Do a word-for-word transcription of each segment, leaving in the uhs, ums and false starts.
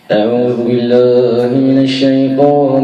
أعوذ بالله من الشيطان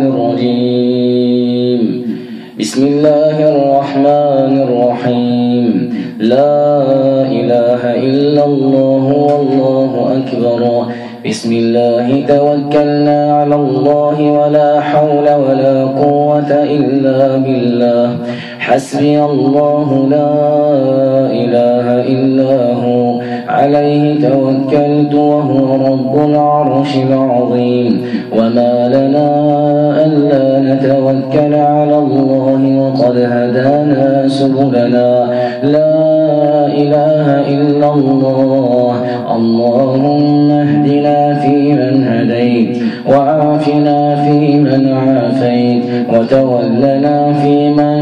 الرجيم. بسم الله الرحمن الرحيم. لا إله إلا الله والله أكبر. بسم الله توكلنا على الله ولا حول ولا قوة إلا بالله. حسبي الله لا إله إلا هو عليه توكلت وهو رب العرش العظيم. وما لنا ألا نتوكل على الله وقد هدانا سبلنا. لا إله إلا الله. اللهم اهدنا فيمن هديت وعافنا فيمن عافيت وتولنا فيمن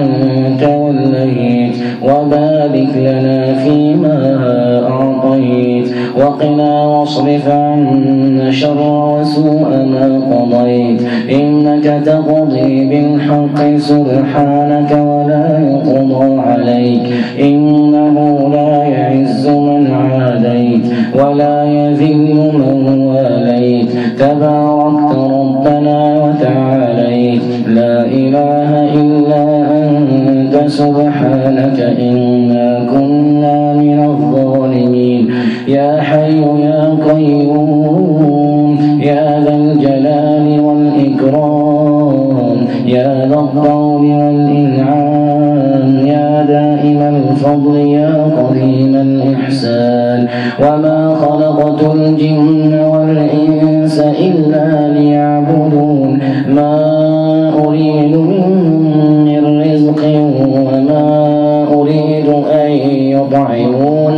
توليت وبارك لنا فيما أعطيت وقنا واصرف عنا شر وسوء ما قضيت. إنك تقضي بالحق سبحانك ولا يقضى عليك. إنه لا يعز من عاديت ولا يذل من واليت. تباركت ربنا وتعاليت. لا إله إلا أنت سبحانك إنا كنا من الظالمين. يا حي يا قيوم يا ذا الجلال والإكرام يا ذا الطول والإنعام يا دائم الفضل يا قديم الإحسان. وما خلقت الجن والإنس إلا ليعبدون. ما أريد من رزق وما أريد أن يطعمون.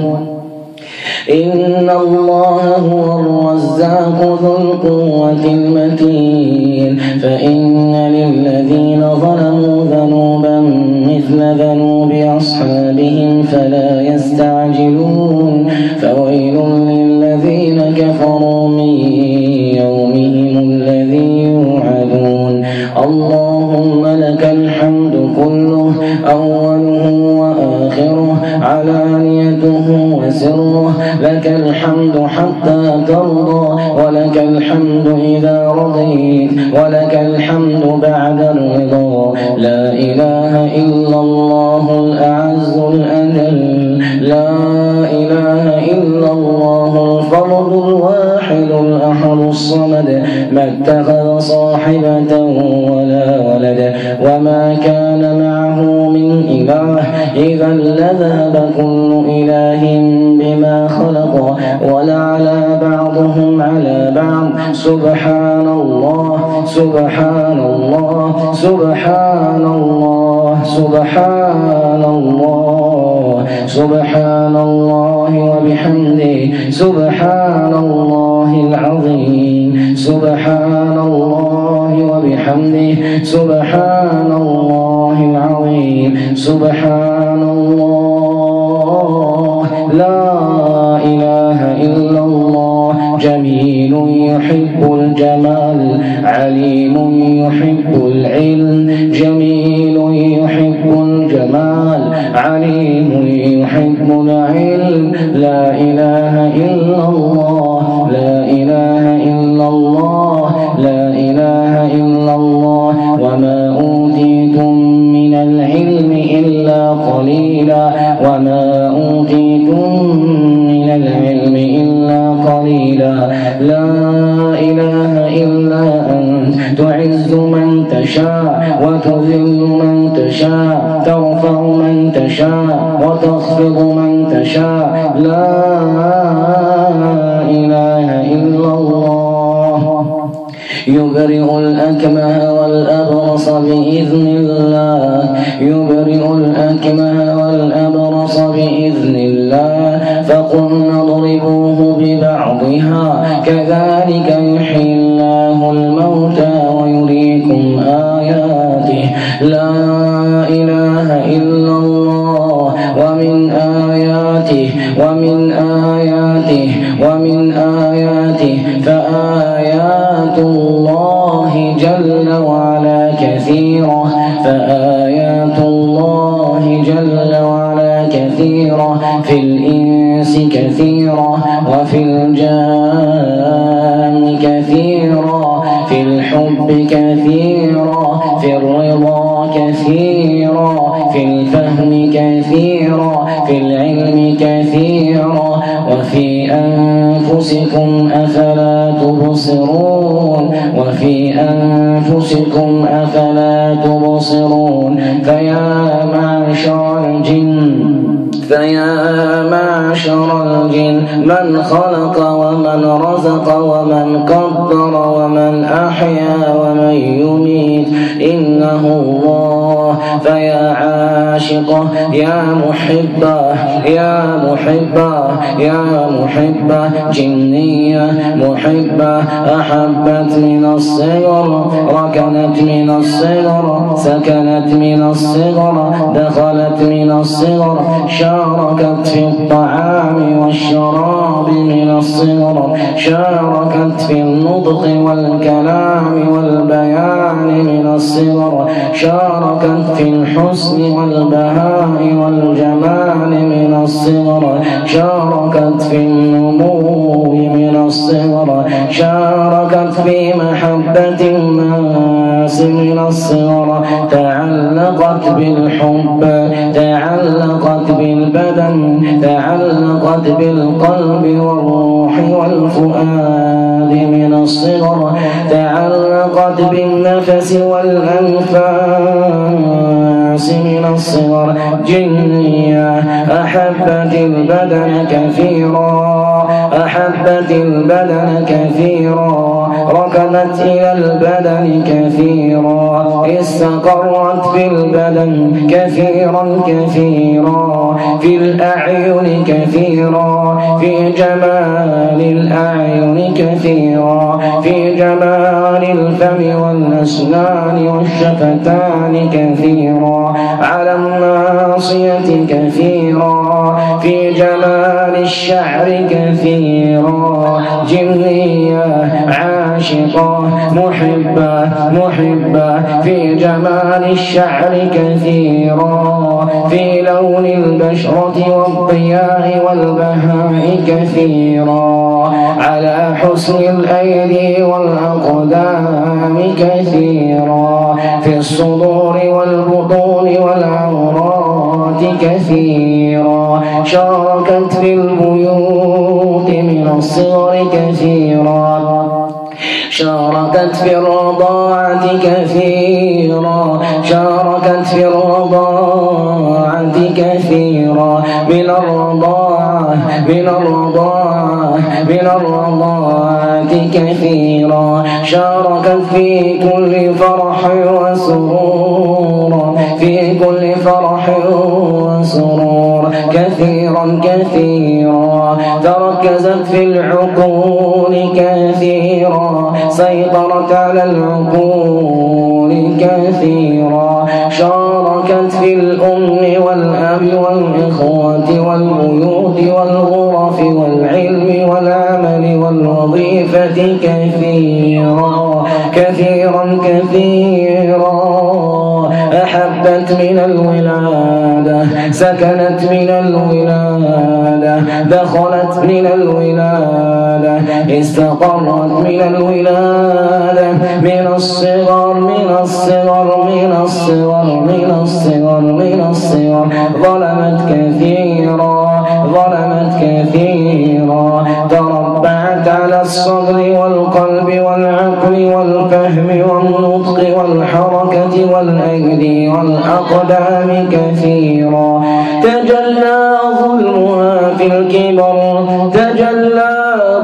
إن الله هو الرزاق ذو القوة المتين. فإن للذين ظلموا ذنوبا مثل ذنوب أصحابهم فلا يستعجلون. فويل للذين كفروا من يومهم الذي يوعدون. اللهم لك الحمد كله أوله وآخره علانيته وسره. لك الحمد حتى ترضى ولك الحمد إذا رضيت ولك الحمد بعد الرضا. لا إله إلا الله الأعز الأجل. لا إله إلا الله الفرد الواحد الأحد الصمد. ما اتخذ صاحبة ولا ولد وما كان معه من إله. إذا لذهب كل إله بما خلق ولعلى بعضهم على بعض. سبحان الله سبحان الله سبحان الله سبحان الله سبحان الله وبحمده سبحان الله العظيم. سبحان الله وبحمده سبحان الله العظيم. سبحان الله لا إله إلا الله. جميل يحب الجمال عليم يحب العلم. جميل يحب الجمال عليم يحب العلم. لا إله إلا الله. لا إله إلا الله. لا إله إلا الله. وما أوتيتم من العلم إلا قليلا. وما أوتيتم من العلم إلا قليلا. لا إله إلا أنت تعز من تشاء وتذل من تشاء. ترفع من تشاء وتخفض من تشاء. لا إله إلا الله. يبرئ الأكمه والأبرص بإذن الله. يبرئ الأكمه والأبرص بإذن الله. فقلنا اضربوه ببعضها كذلك يحيي الله الموتى ويريكم آياته. لا إله إلا الله. ومن آياته ومن آياته ومن آياته فآيات الله جل وعلا كثيرة. فآيات الله جل وعلا كثيرة في الإنس كثيرة وفي الجان كثيرة. الحب كثيرا، في الرضا كثيرا، في الفهم كثيرا، في العلم كثيرا، وفي أنفسكم أفلا تبصرون وفي أنفسكم أفلا تبصرون فيا معشر الجن فيا معشر الجن من خلق ومن رزق ومن قدر ومن أحيا ومن يميت إنه الله. فيا عاشقه يا محبه يا محبه يا محبه جنية محبة أحبت من الصغر، ركنت من الصغر، سكنت من الصغر، دخلت من الصغر، شاركت في الطعام والشراب من الصغر، شاركت في النطق والكلام والبيان من الصغر، شاركت في الحسن والبهاء والجمال من الصغر، شاركت في النمو من الصغر، شاركت في محبة الناس من الصغر، تعلقت بالحب، تعلقت بالبدن، تعلقت بالقلب والروح والفؤاد من الصغر، تعلقت بالنفس والأنفاس من الصغر. جنية أحبت البدن كثيرا، أحبت البدن كثيرا، ركنت إلى البدن كثيرا، استقرت في البدن كثيرا كثيرا، في الأعين كثيرا، في جمال الأعين كثيرا، في جمال الفم والأسنان والشفتان كثيرا، على الناصية كثيرا، في جمال الشعر كثيرا. جنية عاشقة محبة محبة في جمال الشعر كثيرا، في لون البشرة والضياء والبهاء كثيرا، على حسن الأيدي والأقدام كثيرا، في الصدور والبطون والعورات كثيرا، شاركت في البيوت من الصغر كثيرا، شاركت في الرضاعة كثيرا، شاركت في الرضاعة كثيرا، من الرضاعة من الرضاعة من الرضاعة كثيرا، شاركت في كل فرح وسرور، في كل فرح وسرور كثيرا كثيرا، تركزت في العقول كثيرا، سيطرت على العقول كثيرا، شاركت في الأم والأب والإخوة والبيوت والغرف والعلم والعمل والوظيفة كثيرا كثيرا كثيرا، أحبت من الولادة، سكنت من الولادة، دخلت من الولادة، استقرت من الولادة، من الصغر من الصغر من الصغر من الصغر من الصغر، ظلمت كثيرا ظلمت كثيرا، تربعت على الصدر والقلب والعقل والفهم والنطق والحركة والأيدي والأقدام كثيرا، تجلى ظلمها في الكبر، تجلى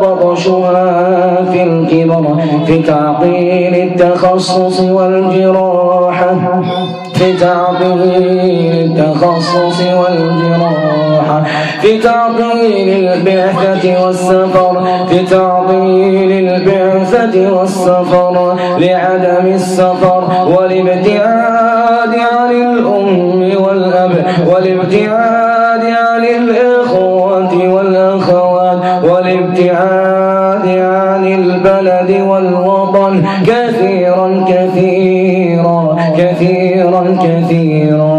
بطشها في الكبر، في تعطيل التخصص والجراحة، في تعطيل التخصص والجراحة، في تعطيل البعثة والسفر، في تعطيل البعثة والسفر لعدم السفر والابتعاد عن الأم والأب والابتعاد عن الإخوة والأخوات والابتعاد عن البلد والوطن كثيرا كثيرا كثيرا كثيرا.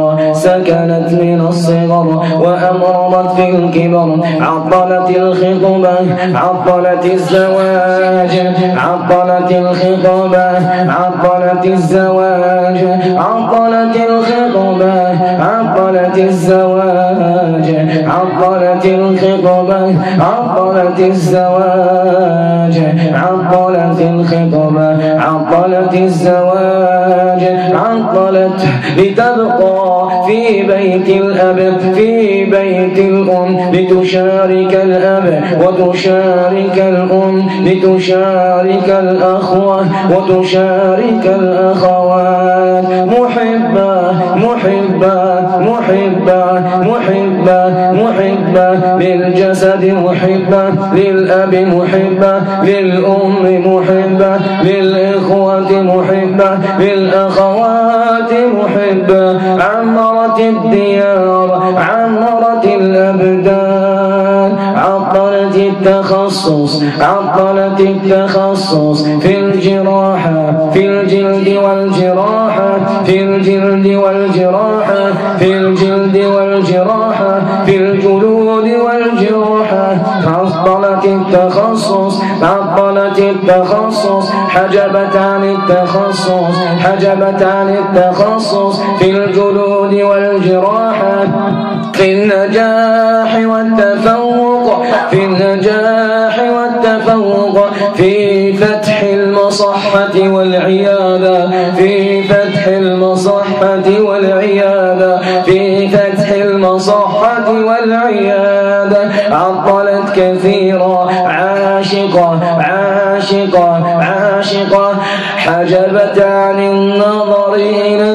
سكنت من الصغر وأمرضت في الكبر. عطلت الخطبة عطلت الزواج عطلت الخطبة عطلت الزواج عطلت الخطبة عطلت الزواج عطلت الخطبة عطلت الزواج عطلت الخطبة عطلت الزواج عطلت لتبقى في بيت الأب في بيت الأم لتشارك الأب وتشارك الأم لتشارك الأخوة وتشارك الأخوات. محبة محبة محبة محبة محبة للجسد محبة للأب محبة للأم محبة للإخوة محبة للأخوات محبة. عمرت الديار عمرت الأبدان. عطلت التخصص عطلت التخصص في الجراحة في الجلد والجراحة في الجلد والجراحة في الجلد والجراحة في الجلود والجراحة. عطلت التخصص عطلت التخصص حجبت عن التخصص حجبت عن التخصص في الجلود والجراحة. في النجاح والتفوق في النجاح والتفوق في فتح المصحة والعيادة في فتح المصحة والعيادة في فتح المصحة والعيادة. عطلت كثيرا عاشقة عاشقة عاشقة حجبت عن النظر إلى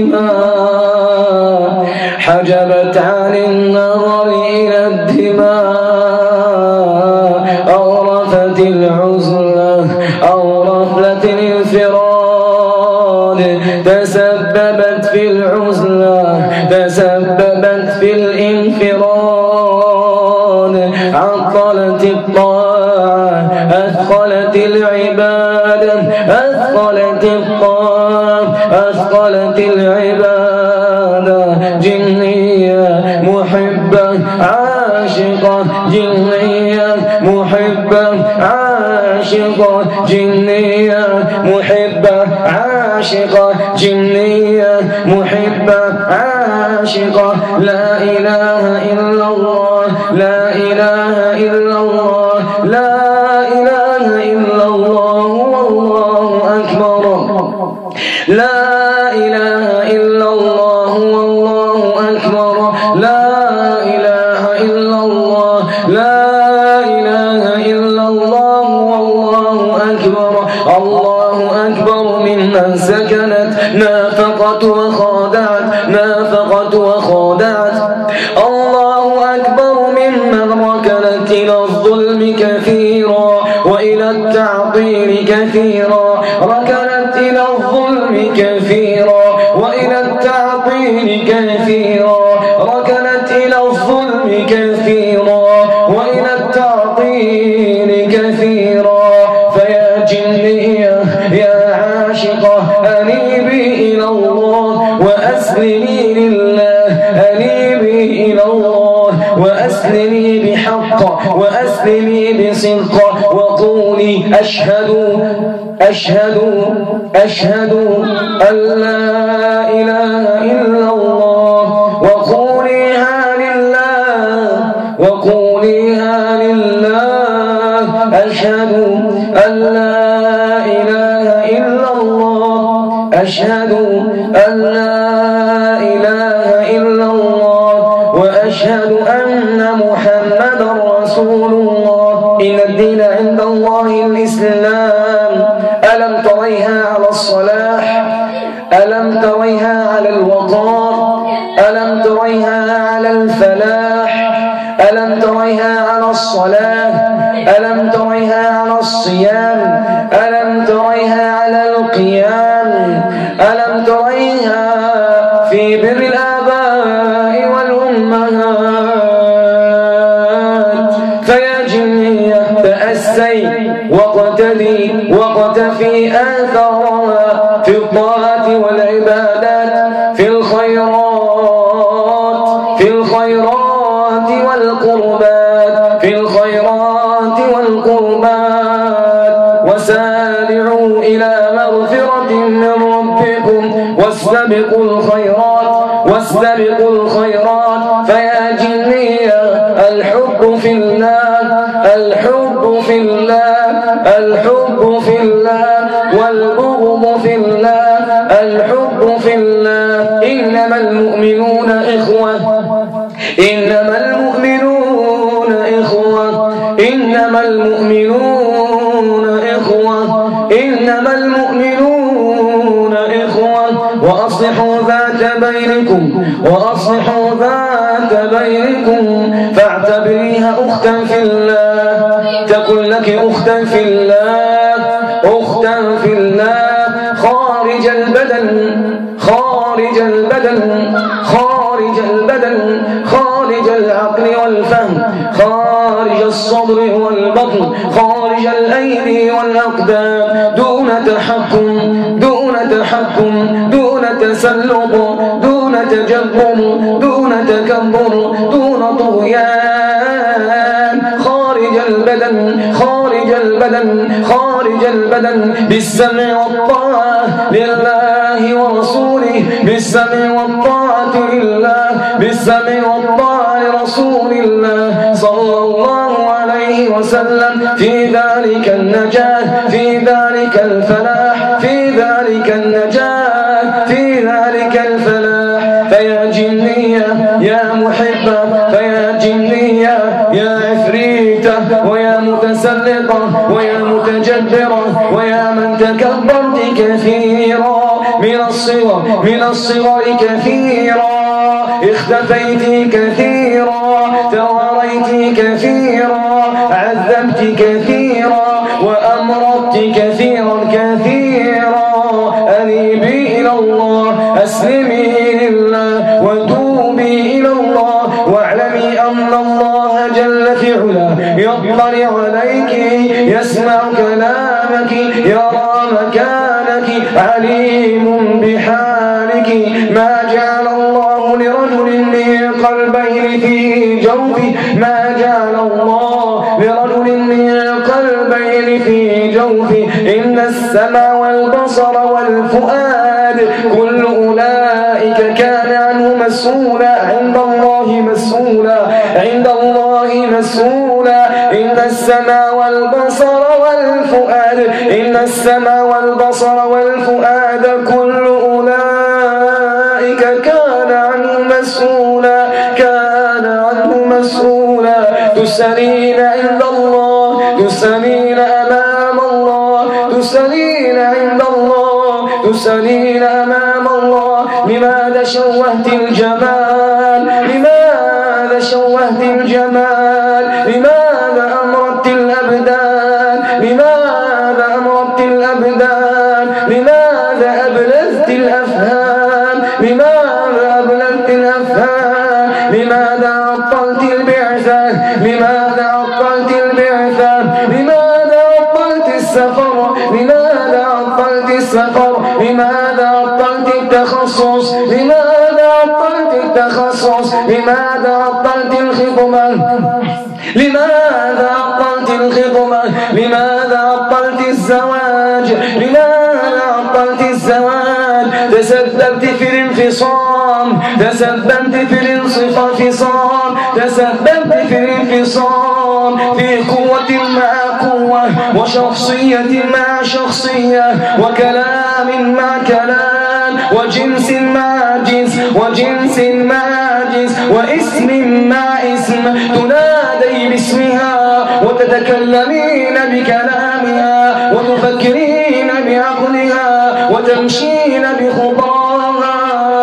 الدماء حجبت عن النظر إلى الدماء. أورثت العزلة أورثت الانفراد تسببت في العزلة تسببت في الانفراد. عطلت الطاعة أثقلت العبادة أثقلت الطاعة أثقلت العبادة. جنية محبة عاشقة جنية محبة عاشقة جنية محبة عاشقة جنية محبة عاشقة. لا إله إلا الله لا إله إلا الله لا إله إلا الله والله أكبر. لا إله إلا الله والله أكبر. لا إله إلا الله لا إله إلا الله والله أكبر. الله أكبر ممن سكنت نافقت وخادعت نافقت وخادعت. الله أكبر ممن ركنت إلى الظلم كثيرا وإلى التعطيل كثيرا ركنت إلى الظلم كثيرا وإلى التعطيل كثيرا ركنت إلى الظلم كثيرا وإلى التعطيل كثيرا. فيا جنية يا عاشقة أنيبي إلى الله وأسلمي لله أنيبي إلى الله وأسلمي بحق وأسلمي بصدق وقولي أشهد أشهد أشهد أن لا إله إلا الله. وقوليها لله وقوليها لله أشهد أن لا إله إلا الله أشهد أن لا إله إلا الله وأشهد أن محمدا رسول الله. إن الدين عند الله الإسلام. ألم تريها على الصلاح ألم تريها على الوقار ألم تريها على الفلاح ألم تريها على الصلاة ألم تريها على الصيام ألم تريها على القيام ألم تريها في بر الآباء والأمهات. فيا جنية تأسي واقتدي واقتفي آثارها في الطاعات والعبادات في الخيرات واستبقوا الخيرات واستبقوا الخيرات فيا جني الحب في الله الحب في الله الحب في الله والبغض في الله الحب في الله إنما المؤمنون إخوة إنما المؤمنون إخوة إنما المؤمنون إخوة إنما المؤمنون إخوة وأصلحوا ذات بينكم وأصلحوا ذات بينكم فاعتبريها أختا في الله تكن لك أختا في الله أختا في الله خارج البدن خارج البدن خارج البدن خارج العقل والفهم خارج الصدر والبطن خارج الأيدي والأقدام دون تحكم دون تحكم دون تسلط دون تجبر دون تكبر دون طغيان خارج البدن خارج البدن خارج البدن بالسمع والطاعة لله ورسوله بالسمع والطاعة لله بالسمع والطاعة لرسول الله صلى الله عليه وسلم في ذلك النجاة في ذلك الفلاح في ذلك النجاة في ذلك الفلاح فيا جنية يا محبة فيا جنية يا عفريتة ويا متسلطة ويا متجبرة ويا من تكبرت كثيرا من الصغر من الصغر كثيرا اختفيت كثيرا تواريت كثيرا عذبت كثيرا وأمرضت كثيرا كثيرا أنيبي إلى الله أسلمي لله وتوبي إلى الله واعلمي أن الله جل في علاه يطلع عليك يسمع كلامك يرى مكانك عليم بحالك ما جعل الله لرجل من قلبين في جوفه ما جعل الله لرجل من قلبين في جوفه إن السمع والبصر والفؤاد كل أولئك كان عنه مسؤولا عند الله مسؤولا عند الله مسؤولا إن السمع والبصر والفؤاد إن السمع والبصر والفؤاد كل أولئك كان عنه مسؤولا كان عنه مسؤولا تسألين عند الله تسألين أمام الله تسألين عند الله تسألين أمام الله لماذا شوهت الجمال لماذا شوهت الجمال لماذا أمرت الأبدان لماذا أمرت الأبدان لماذا أبلغت الأفهام لماذا أبلغت الأفهام لماذا عطلت البعثة لماذا عطلت البعثة لماذا عطلت السفر لماذا عطلت السفر لماذا عطلت التخصص لماذا عطلت التخصص لماذا عطلت الخطبة لماذا عطلت الخطبة لماذا عطلت الزواج لماذا عطلت الزواج تسببت في الانفصام تسببت في الانفصام تسببت في الانفصام في قوة مع قوة وشخصية مع شخصية وكلام مع كلام وجنس مع جنس وجنس مع جنس واسم مع اسم تنادي باسمها وتتكلمين بكلامها وتفكرين بعقلها وتمشين بخطاها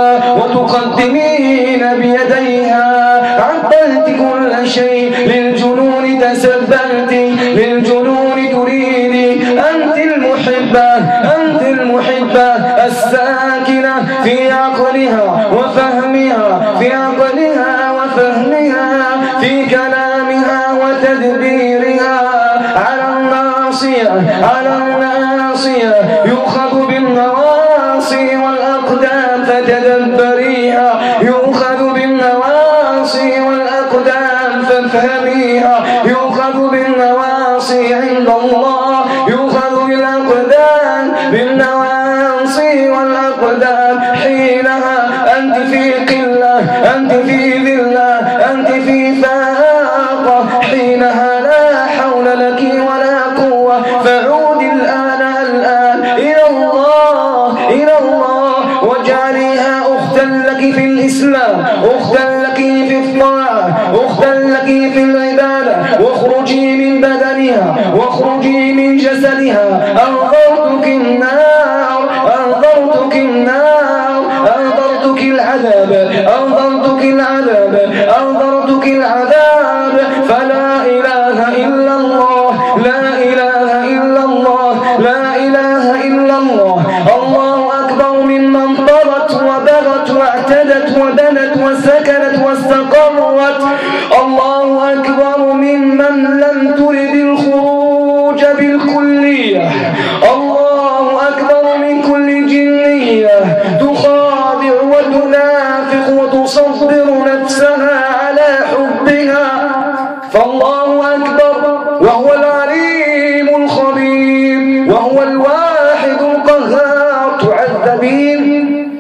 وتقدمين بيديها عطلت كل شيء للجنون تسبلت للجنون تريدي أنت المحبة أنت المحبة الساكنة في عقلها وفهمها في عقلها وفهمها في كلامها وتدبيرها على الناصية على الناصية يؤخذ بالنواصي والأقدام فتدبريها يؤخذ بالنواصي والأقدام فافهميها يؤخذ بالنواصي عند الله يؤخذ بالأقدام بالنواصي والأقدام الأقدام. حينها أنت في قلة، أنت في ذلة، أنت في فاقة. حينها لا حول لك ولا قوة. فعودي الآن الآن إلى الله، إلى الله، واجعليها أختا لك في الإسلام، أختا لك في الطاعة، أختا لك في العبادة. واخرجي من بدنها، واخرجي من جسدها. أنظرتك النار، أنظرتك النار، أنظرتك العذاب، أنظرتك العذاب، أنظرتك العذاب. فلا إله إلا الله، لا إله إلا الله، لا إله إلا الله. الله أكبر ممن طغت وبغت واعتدت ودنت وسكنت واستقرت. الله أكبر ممن لم ترد الخروج بالكلية. الله أكبر من كل جنية تخادع وتنافق وتصبر نفسها على حبها. فالله أكبر وهو العليم الخبير وهو الواحد القهار. تعذبين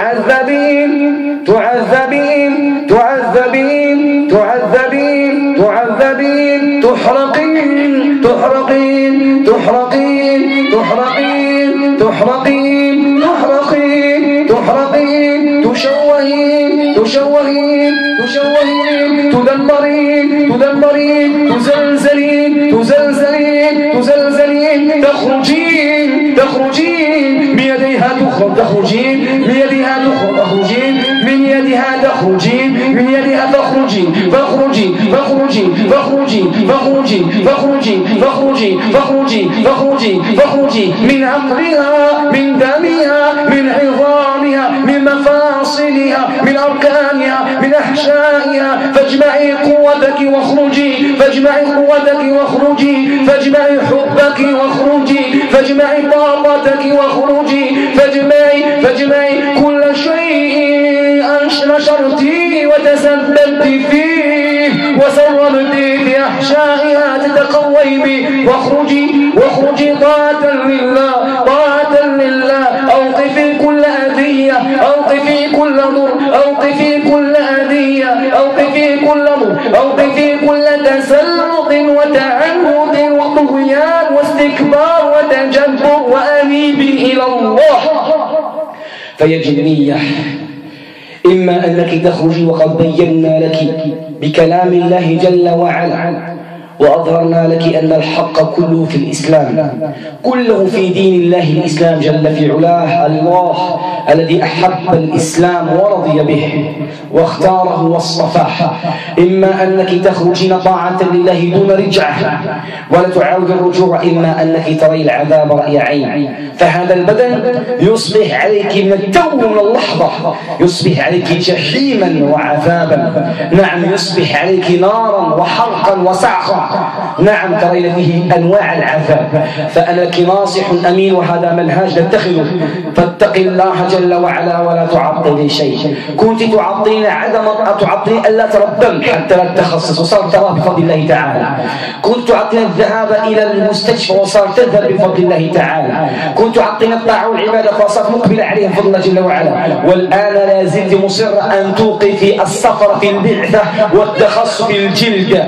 تعذبين تعذبين تعذبين تعذبين تعذبين تحرقين تحرقين تحرقين تحرقين تحرقين تحرقين تحرقين تشوهين تشوهين تشوهين تدمرين تدمرين تزلزلين تزلزلين تزلزلين. تخرجين تخرجين من يديها تخرج، تخرجين من يديها تخرج، تخرجين من يدها تخرجين من يدها تخرجين. فاخرجي فاخرجي فاخرجي فاخرجي فاخرجي فاخرجي فاخرجي فاخرجي فاخرجي من عقلها، من دمها، من عظامها، من مفاصلها، من أركانها، من أحشائها. فاجمعي قوتك واخرجي، فاجمعي قوتك واخرجي، فاجمعي حبك واخرجي، فاجمعي طاقتك واخرجي، فاجمعي فاجمعي كل شيء نشرتي وتسببت فيه وسربت في أحشائها تتقوي به. واخرجي واخرجي طاعة لله، طاعة لله. أوقفي كل أذية، أوقفي كل ضر، أوقفي كل أذية، أوقفي كل ضر، أوقفي كل تسلط وتعنت وطغيان واستكبار وتجبر. وأنيبي إلى الله. فيا جنية، إما أنك تخرجي وقد بينا لك بكلام الله جل وعلا وأظهرنا لك أن الحق كله في الإسلام، كله في دين الله الإسلام جل في علاه. الله الذي أحب الإسلام ورضي به واختاره واصطفاه. إما أنك تخرجين طاعة لله دون رجعة ولا تعاود الرجوع، إما أنك تري العذاب رأي عين. فهذا البدن يصبح عليك من التو من اللحظة، يصبح عليك جحيما وعذابا. نعم، يصبح عليك نارا وحرقا وسعقا. نعم، ترين فيه أنواع العذاب. فأنا لك ناصح أمين، وهذا منهاج نتخذه. فاتق الله جل وعلا ولا تعطلي شيء. كنت تعطين عدم تعطين ألا تردم حتى لا تتخصص وصار تراه بفضل الله تعالى. كنت تعطين الذهاب إلى المستشفى وصار تذهب بفضل الله تعالى. كنت تعطين الطاعة والعبادة فصارت مقبلة عليها بفضل الله جل وعلا. والآن لا زلت مصرة أن توقفي السفر في البعثة والتخصص في الجلد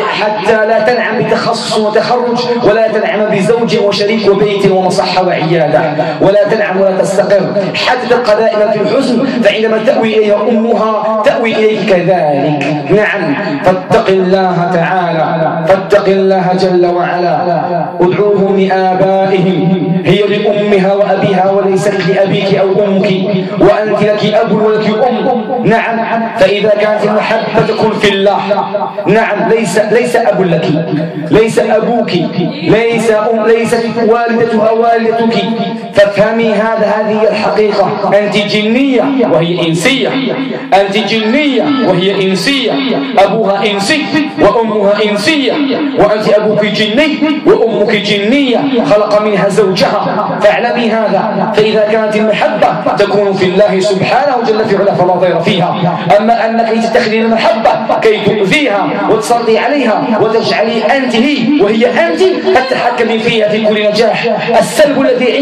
حتى لا تنعم بتخصص وتخرج، ولا تنعم بزوج وشريك وبيت ومصحة وعيادة، ولا تنعم ولا تستقر حتى تبقى دائما في الحزن. فعندما تأوي إليها أمها تأوي إليك كذلك. نعم، فاتق الله تعالى، فاتق الله جل وعلا. ادعوهم لآبائهم، هي لأمها وأبيها وليست لأبيك أو أمك، وأنت لك أب ولك أم. نعم، فإذا كانت المحبة تكون في الله. نعم، ليس ليس أب لك، ليس أبوك، ليس أم، ليست والدتها والدتك. فافهمي هذا، هذه الحقيقة. أنت جنية وهي إنسية، أنت جنية وهي إنسية. أبوها إنسي وأمها إنسية، وأنت أبوك جني وأمك جنية خلق منها زوجها. فاعلمي هذا. فإذا كانت المحبة تكون في الله سبحانه جل في علاه فلا ضير فيها. أما أنك تتخذي المحبة كي تؤذيها وتصرضي عليها وتجعلي أنت هي وهي أنت تتحكمي فيها في كل نجاح. السلب الذي عندك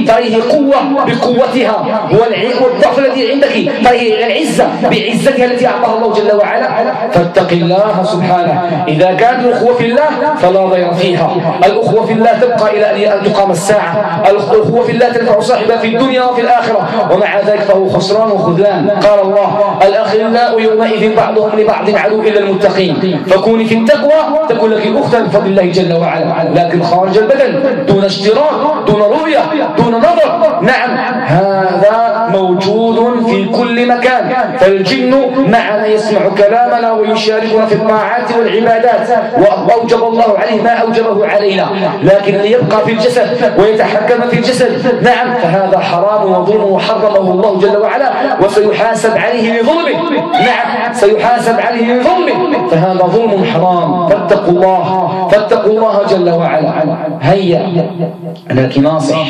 تريه قوة بقوتها، والضعف الذي عندك تريه العزة بعزتها التي أعطاها الله جل وعلا. فاتق الله سبحانه. إذا كانت الأخوة في الله فلا ضير فيها. الأخوة في الله تبقى إلى أن تقام الساعة. الأخوة في الله تنفع صاحبها في الدنيا وفي الآخرة، ومع ذلك فهو خسران وخذلان. قال الله: الأخلاء يومئذ بعضهم لبعض عدو إلا المتقين. فكوني في التقوى تكون لك أختا بفضل الله جل وعلا، لكن خارج البدن دون اشتراك دون رؤية دون نظر، نعم هذا موجود في كل مكان. فالجن معنا يسمع كلامنا ويشاركنا في الطاعات والعبادات، وأوجب الله عليه ما أوجبه علينا، لكن ليبقى في الجسد ويتحكم في الجسد، نعم فهذا حرام وظلم وحرمه الله جل وعلا، وسيحاسب عليه لظلمه. نعم سيحاسب عليه لظلمه، فهذا ظلم حرام. فاتقوا الله فاتقوا الله جل وعلا. هيا أنا لك ناصح،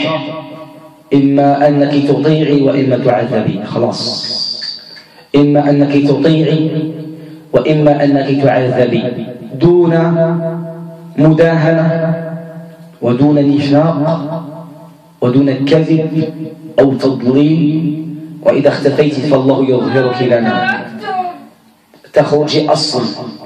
إما أنك تطيعي وإما تعذبي. خلاص، إما أنك تطيعي وإما أنك تعذبي، دون مداهنة ودون نفاق ودون كذب أو تضليل. وإذا اختفيت فالله يظهرك لنا. تخرجي أصلا،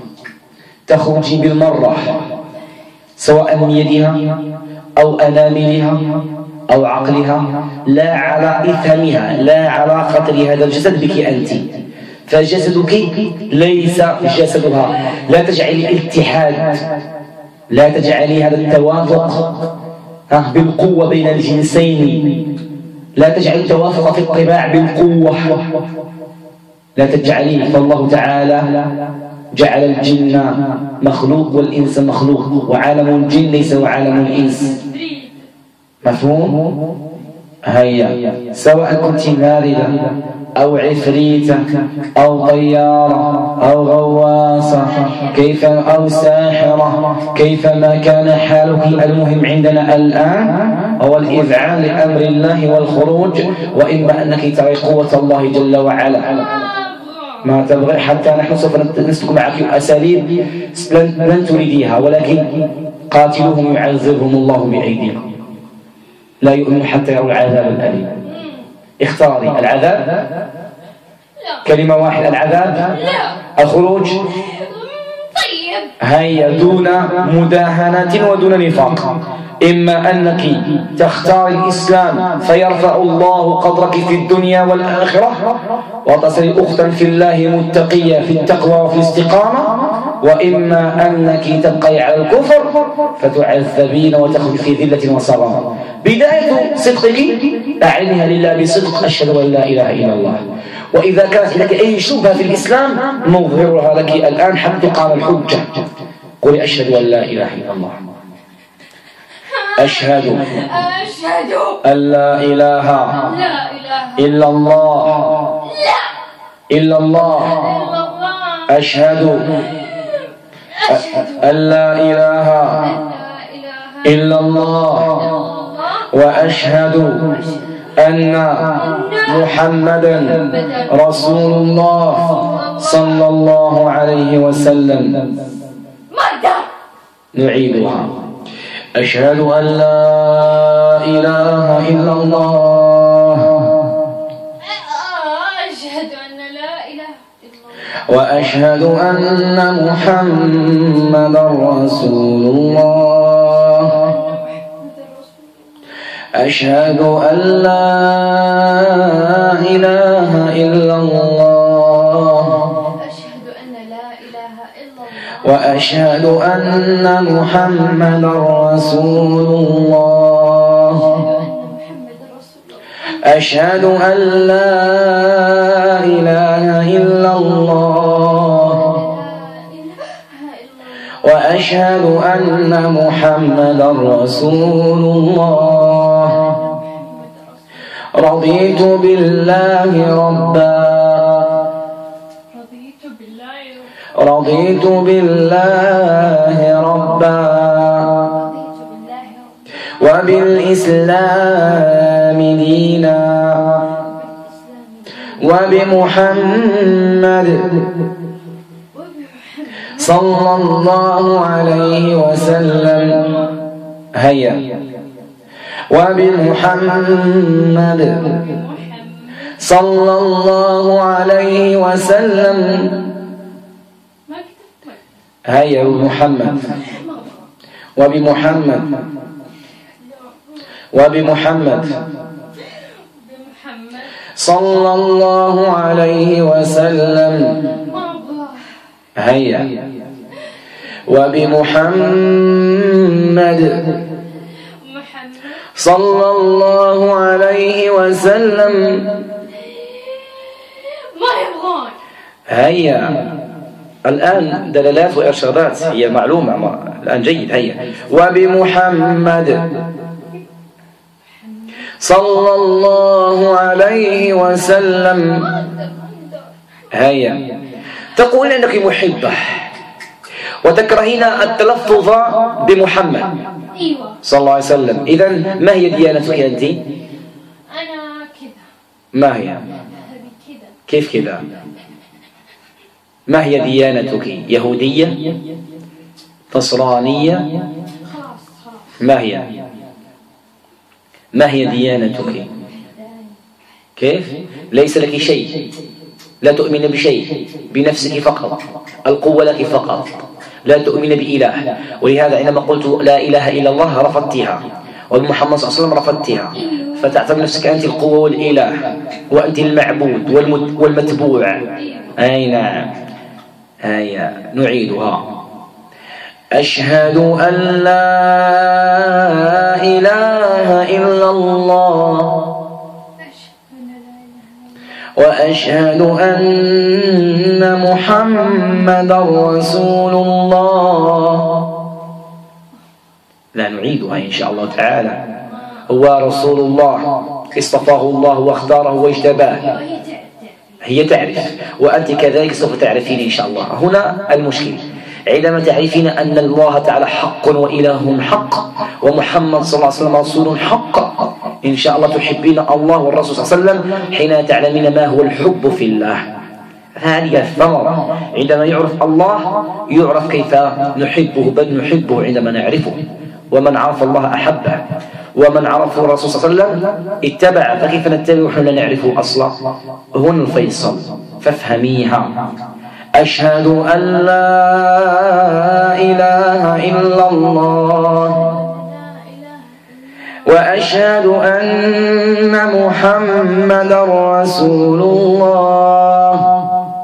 تخرجي بالمرة، سواء من يدها أو أناملها أو عقلها، لا على إثمها، لا علاقة لهذا الجسد بك أنت، فجسدك ليس جسدها. لا تجعلي الاتحاد، لا تجعلي هذا التوافق بالقوة بين الجنسين، لا تجعلي التوافق في الطباع بالقوة، لا تجعليه. فالله تعالى جعل الجن مخلوق والإنس مخلوق، وعالم الجن ليس وعالم الإنس. مفهوم؟ هيا، سواء كنت ماردة أو عفريتة أو طيارة أو غواصة كيف أو ساحرة، كيفما كان حالك، المهم عندنا الآن هو الإذعان لأمر الله والخروج. وإما أنك ترى قوة الله جل وعلا ما تبغي، حتى نحن سوف نسلك معك أساليب لن تريديها، ولكن قاتلوهم يعذبهم الله بأيديكم، لا يؤمن حتى يروا العذاب الأليم. اختاري العذاب، كلمة واحدة، العذاب، الخروج. طيب هيا، دون مداهنة ودون نفاق. إما أنك تختار الإسلام فيرفع الله قدرك في الدنيا والآخرة وتصير أختا في الله متقية في التقوى وفي الاستقامة، وإما أنك تبقي على الكفر فتعذبين وتخرج في ذلة وصغار. بداية صدقك أعلنها لله بصدق: أشهد أن لا إله إلا الله. وإذا كانت لك أي شبهة في الإسلام نظهرها لك الآن حتى تقام الحجة. قولي: أشهد أن لا إله إلا الله. أشهد أشهد أن لا إله إلا الله إلا الله. أشهد أن لا إله إلا الله وأشهد أن محمدا رسول الله صلى الله عليه وسلم. نعيدها: أشهد أن لا إله إلا الله أشهد أن لا إله إلا الله وأشهد أن محمدا رسول الله. أشهد أن لا إله إلا الله وأشهد أن محمدا رسول الله. أشهد أن لا إله إلا الله وأشهد أن محمدا رسول الله. رضيت بالله ربا رضيت بالله ربا وبالإسلام دينا وبمحمد صلى الله عليه وسلم. هيا، وبمحمد صلى الله عليه وسلم. هيا بمحمد وبمحمد وبمحمد صلى الله عليه وسلم. هيا وبمحمد صلى الله عليه وسلم. هيا الآن دلالات وإرشادات، هي معلومة الآن جيد. هيا وبمحمد صلى الله عليه وسلم. هيا تقول أنك محبة وتكرهين التلفظ بمحمد صلى الله عليه وسلم. إذن ما هي ديانتك أنت؟ أنا كذا. ما هي؟ كيف كذا؟ ما هي ديانتك؟ يهودية؟ نصرانية؟ ما هي؟ ما هي ديانتك؟ كيف؟ ليس لك شيء، لا تؤمن بشيء، بنفسك فقط، القوة لك فقط، لا تؤمن بإله. ولهذا عندما قلت لا إله إلا الله رفضتها، وبمحمد صلى الله عليه وسلم رفضتها، فتعتبر نفسك أنت القوة والإله وأنت المعبود والمتبوع. أي نعم. هيا نعيدها. أشهد أن لا إله إلا الله وأشهد أن محمدا رسول الله. لا نعيدها إن شاء الله تعالى. هو رسول الله اصطفاه الله واختاره واجتباه. هي تعرف وأنت كذلك سوف تعرفين إن شاء الله. هنا المشكل عندما تعرفين أن الله تعالى حق وإله حق ومحمد صلى الله عليه وسلم رسول حق، إن شاء الله تحبين الله والرسول صلى الله عليه وسلم حين تعلمين ما هو الحب في الله. هذه الثمرة. عندما يعرف الله يعرف كيف نحبه، بل نحبه عندما نعرفه. ومن عرف الله أحبه، ومن عرفه الرسول صلى الله عليه وسلم اتبع. فكيف نتبع ونحن لا نعرفه أصلا؟ هنا الفيصل، فافهميها. أشهد أن لا إله إلا الله وأشهد أن محمدا رسول الله.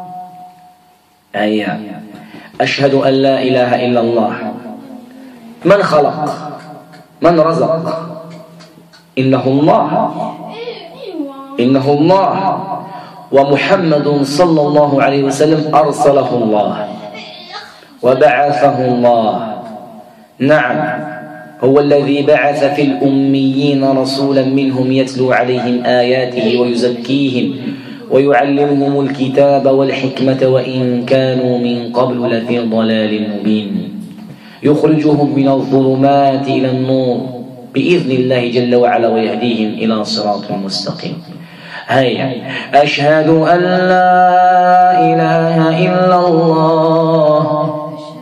أي أشهد أن لا إله إلا الله. من خلق؟ من رزق؟ إنه الله، إنه الله. ومحمد صلى الله عليه وسلم أرسله الله وبعثه الله. نعم، هو الذي بعث في الأميين رسولا منهم يتلو عليهم آياته ويزكيهم ويعلمهم الكتاب والحكمة وإن كانوا من قبل لفي ضلال مبين، يخرجهم من الظلمات إلى النور بإذن الله جل وعلا ويهديهم إلى صراط مستقيم. هيا أشهد أن لا إله إلا الله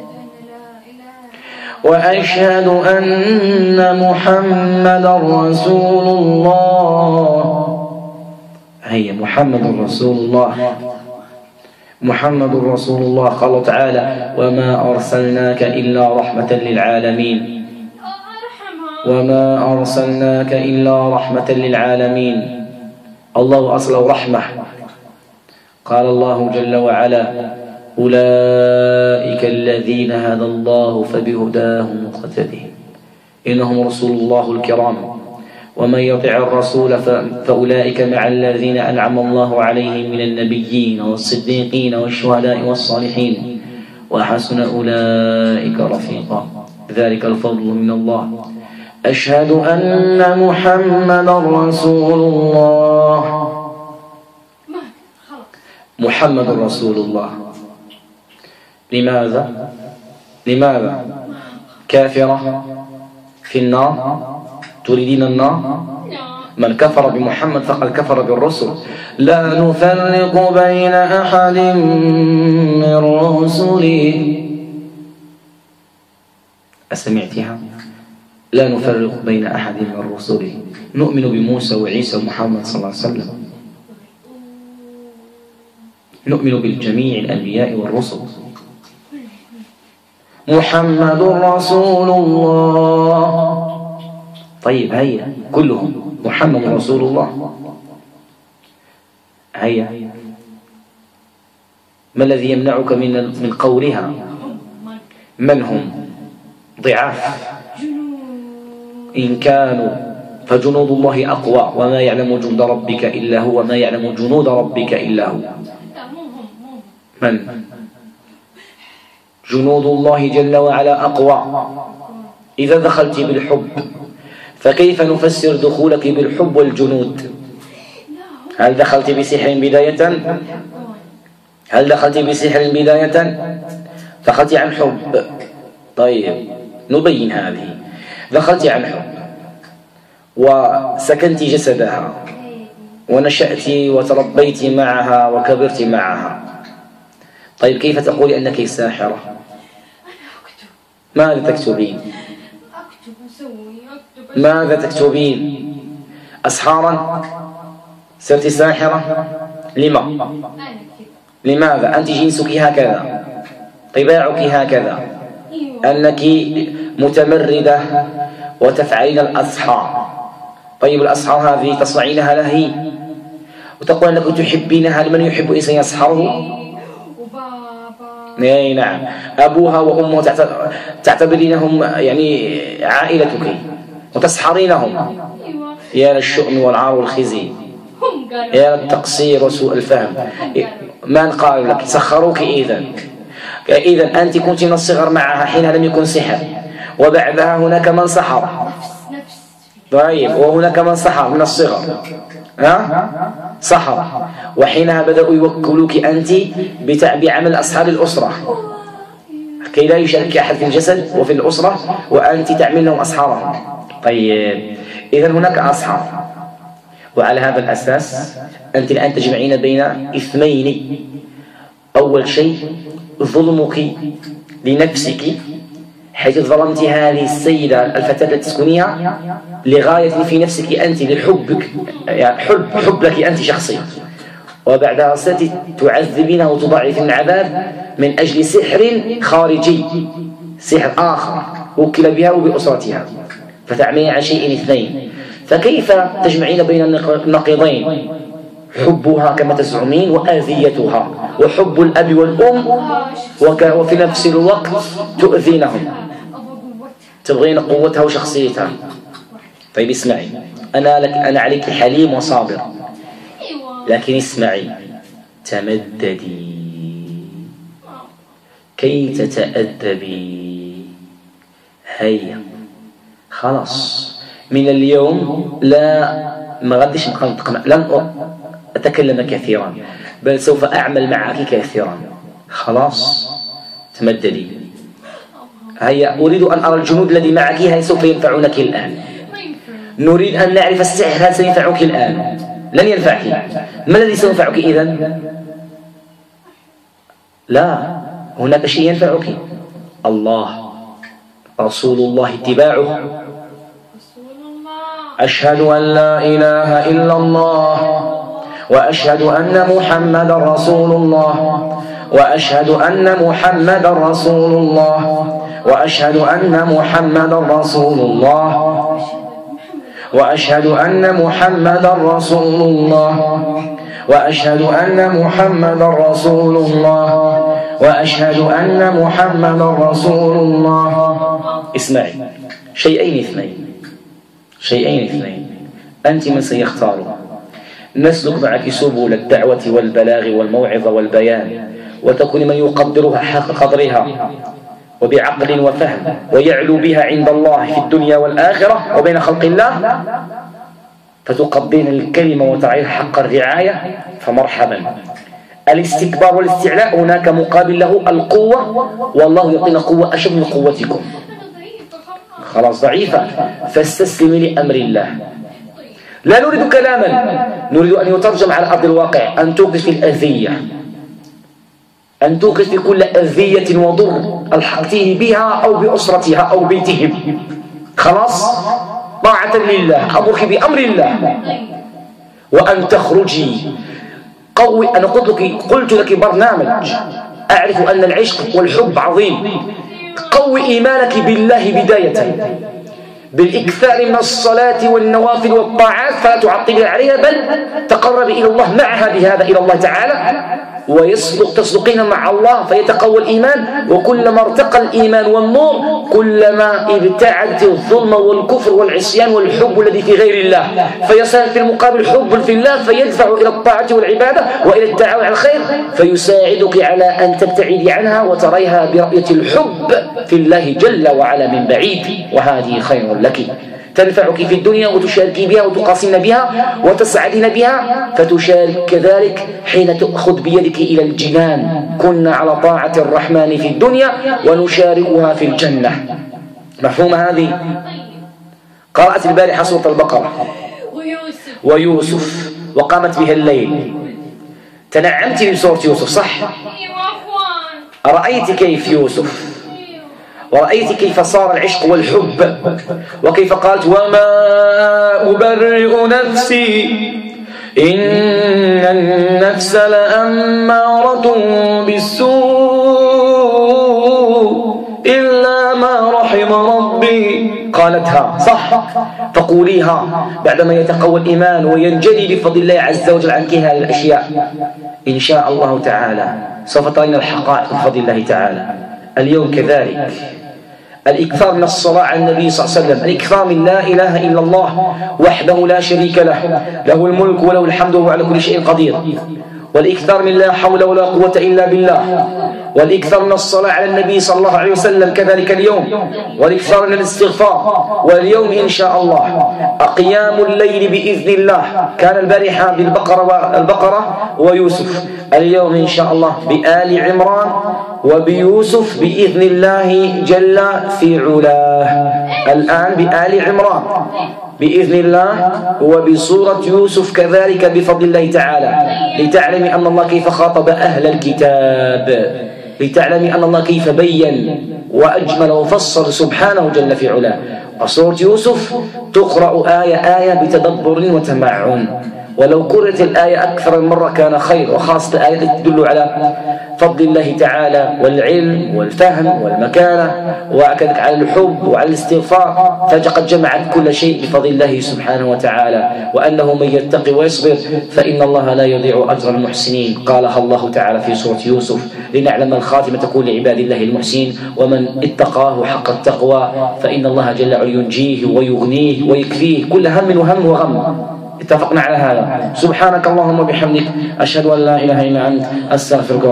وأشهد أن محمدا رسول الله. هيا محمد رسول الله، محمد رسول الله. قال تعالى وما أرسلناك إلا رحمة للعالمين، وما أرسلناك إلا رحمة للعالمين. الله أصله رحمة. قال الله جل وعلا أولئك الذين هدى الله فبهداه مقتده إنهم رسول الله الكرام. ومن يطع الرسول فأولئك مع الذين أنعم الله عليهم من النبيين والصديقين والشهداء والصالحين وحسن أولئك رفيقا ذلك الفضل من الله. أشهد أن محمدا رسول الله. محمد رسول الله. لماذا؟ لماذا؟ كافرة في النار؟ تريدين النار؟ من كفر بمحمد فقد كفر بالرسل. لا نفرق بين أحد من رسله. أسمعتها؟ لا نفرق بين أحد من رسله، نؤمن بموسى وعيسى ومحمد صلى الله عليه وسلم، نؤمن بالجميع الأنبياء والرسل. محمد رسول الله. طيب هيا كلهم محمد رسول الله. هيا، ما الذي يمنعك من من قولها؟ من هم؟ ضعاف. إن كانوا فجنود الله أقوى، وما يعلم جند ربك إلا هو، وما يعلم جنود ربك إلا هو. من؟ جنود الله جل وعلا أقوى. إذا دخلت بالحب فكيف نفسر دخولك بالحب والجنود؟ هل دخلت بسحر بداية؟ هل دخلت بسحر بداية؟ دخلت عن حب. طيب نبين هذه. دخلت عن حب وسكنت جسدها ونشأت وتربيت معها وكبرت معها. طيب كيف تقولي أنك ساحرة؟ ماذا تكتبين؟ ماذا تكتبين؟ أسحارا؟ صرت ساحرة؟ لما؟ لماذا؟ أنت جنسك هكذا، طباعك هكذا، أنك متمردة وتفعلين الأسحار. طيب الأسحار هذه تصنعينها لهي وتقول أنك تحبينها. لمن يحب إنسان يسحره؟ اي نعم، أبوها وأمها تعتبرينهم يعني عائلتك وتسحرينهم. يا للشؤم والعار والخزي، يا للتقصير وسوء الفهم. من قال لك؟ سخروك. إذن إذن أنت كنت من الصغر معها حين لم يكن سحر، وبعدها هناك من سحر. طيب وهناك من سحر من الصغر، ها؟ سحر، وحينها بدأوا يوكلوك أنت بعمل أصحاب الأسرة كي لا يشارك أحد في الجسد وفي الأسرة، وأنت تعمل لهم أسحارهم. طيب إذن هناك أسحار، وعلى هذا الأساس أنت الآن تجمعين بين إثمين. أول شيء ظلمك لنفسك، حيث ظلمت هذه السيدة الفتاة التي تسكنيها لغاية في نفسك أنت، لحبك، يعني حب حب لك أنت شخصيا، وبعدها صرت تعذبينها وتضاعفين العذاب من أجل سحر خارجي، سحر آخر وكل بها وبأسرتها، فتعملين عن شيء اثنين. فكيف تجمعين بين النقيضين؟ حبها كما تزعمين وآذيتها، وحب الأب والأم وفي نفس الوقت تؤذينهم، تبغين قوتها وشخصيتها. طيب اسمعي، أنا لك أنا عليك حليم وصابر، لكن اسمعي، تمددي كي تتأدبي. هيا خلاص، من اليوم لا ما غاديش نبقى، لن أتكلم كثيرا، بل سوف أعمل معك كثيرا. خلاص تمددي. هيا أريد أن أرى الجنود الذي معك، هل سوف ينفعونك الآن؟ نريد أن نعرف السحر هل سينفعك الآن؟ لن ينفعك. ما الذي سينفعك إذن؟ لا، هناك شيء ينفعك. الله، رسول الله، اتباعه. أشهد أن لا إله إلا الله، وأشهد أن محمد رسول الله، وأشهد أن محمد رسول الله، وأشهد أن محمد رسول الله، وأشهد أن محمد رسول الله، وأشهد أن محمد رسول الله، وأشهد أن محمد رسول الله. اسمعي، شيئين اثنين، شيئين اثنين، أنت من سيختاره. نسلك معك سبل الدعوة والبلاغ والموعظة والبيان، وتكون من يقدرها حق قدرها وبعقل وفهم، ويعلو بها عند الله في الدنيا والآخرة وبين خلق الله، فتقدين الكلمة وتعيها حق الرعاية، فمرحبا. الاستكبار والاستعلاء هناك مقابل له القوة، والله يعطينا قوة أشد من قوتكم. خلاص ضعيفة، فاستسلمي لأمر الله. لا نريد كلاما، نريد أن يترجم على أرض الواقع، أن توقف الأذية، أن توقف كل أذية وضر ألحقتيه بها أو بأسرتها أو بيتهم. خلاص طاعة لله، أمرك بأمر الله. وأن تخرجي قوي. أنا قلت لك قلت لك برنامج، أعرف أن العشق والحب عظيم. قوي إيمانك بالله بداية بالإكثار من الصلاة والنوافل والطاعات، فلا تعطل عليها، بل تقرب إلى الله معها بهذا إلى الله تعالى، ويصدق تصدقين مع الله فيتقوى الإيمان. وكلما ارتقى الإيمان والنور كلما ابتعدت الظلم والكفر والعصيان والحب الذي في غير الله، فيصير في المقابل حب في الله فيدفع إلى الطاعة والعبادة وإلى التعاون على الخير، فيساعدك على أن تبتعدي عنها وتريها برؤية الحب في الله جل وعلا من بعيد، وهذه خير لك تنفعك في الدنيا وتشاركين بها وتقاسمن بها وتسعدين بها، فتشارك كذلك حين تأخذ بيدك إلى الجنان. كنا على طاعة الرحمن في الدنيا ونشاركها في الجنة. مفهوم هذه؟ قرأت البارحة سورة البقرة ويوسف ويوسف وقامت بها الليل. تنعمت بسورة يوسف صح؟ أرأيت كيف يوسف، ورأيت كيف صار العشق والحب، وكيف قالت وما أبرئ نفسي إن النفس لأمارة بالسوء إلا ما رحم ربي. قالتها صح، فقوليها بعدما يتقوى الإيمان وينجلي بفضل الله عز وجل عنك هذه الأشياء. إن شاء الله تعالى سوف ترين الحقائق بفضل الله تعالى. اليوم كذلك الإكثار من الصلاة على النبي صلى الله عليه وسلم، الإكثار من لا إله إلا الله وحده لا شريك له، له الملك وله الحمد وهو على كل شيء قدير، والإكثار من لا حول ولا قوة إلا بالله، والإكثار من الصلاة على النبي صلى الله عليه وسلم كذلك اليوم، والإكثار من الاستغفار. واليوم إن شاء الله قيام الليل بإذن الله. كان البارحة بالبقرة والبقرة ويوسف، اليوم إن شاء الله بآل عمران وبيوسف بإذن الله جل في علاه. الآن بآل عمران بإذن الله وبسورة يوسف كذلك بفضل الله تعالى، لتعلمي أن الله كيف خاطب أهل الكتاب، لتعلمي أن الله كيف بين وأجمل وفصل سبحانه جل في علاه. وسورة يوسف تقرأ آية آية بتدبر وتمعن، ولو قرأت الآية أكثر من مرة كان خير، وخاصة الآية التي تدل على فضل الله تعالى والعلم والفهم والمكانة وكذلك على الحب وعلى الاستغفار، فقد جمعت كل شيء بفضل الله سبحانه وتعالى. وأنه من يتقي ويصبر فإن الله لا يضيع أجر المحسنين. قالها الله تعالى في سورة يوسف لنعلم الخاتمة تكون لعباد الله المحسنين، ومن اتقاه حق التقوى فإن الله جل وعلا ينجيه ويغنيه ويكفيه كل هم وهم وغم. اتفقنا على هذا. سبحانك اللهم وبحمدك أشهد أن لا إله إلا أنت أستغفرك.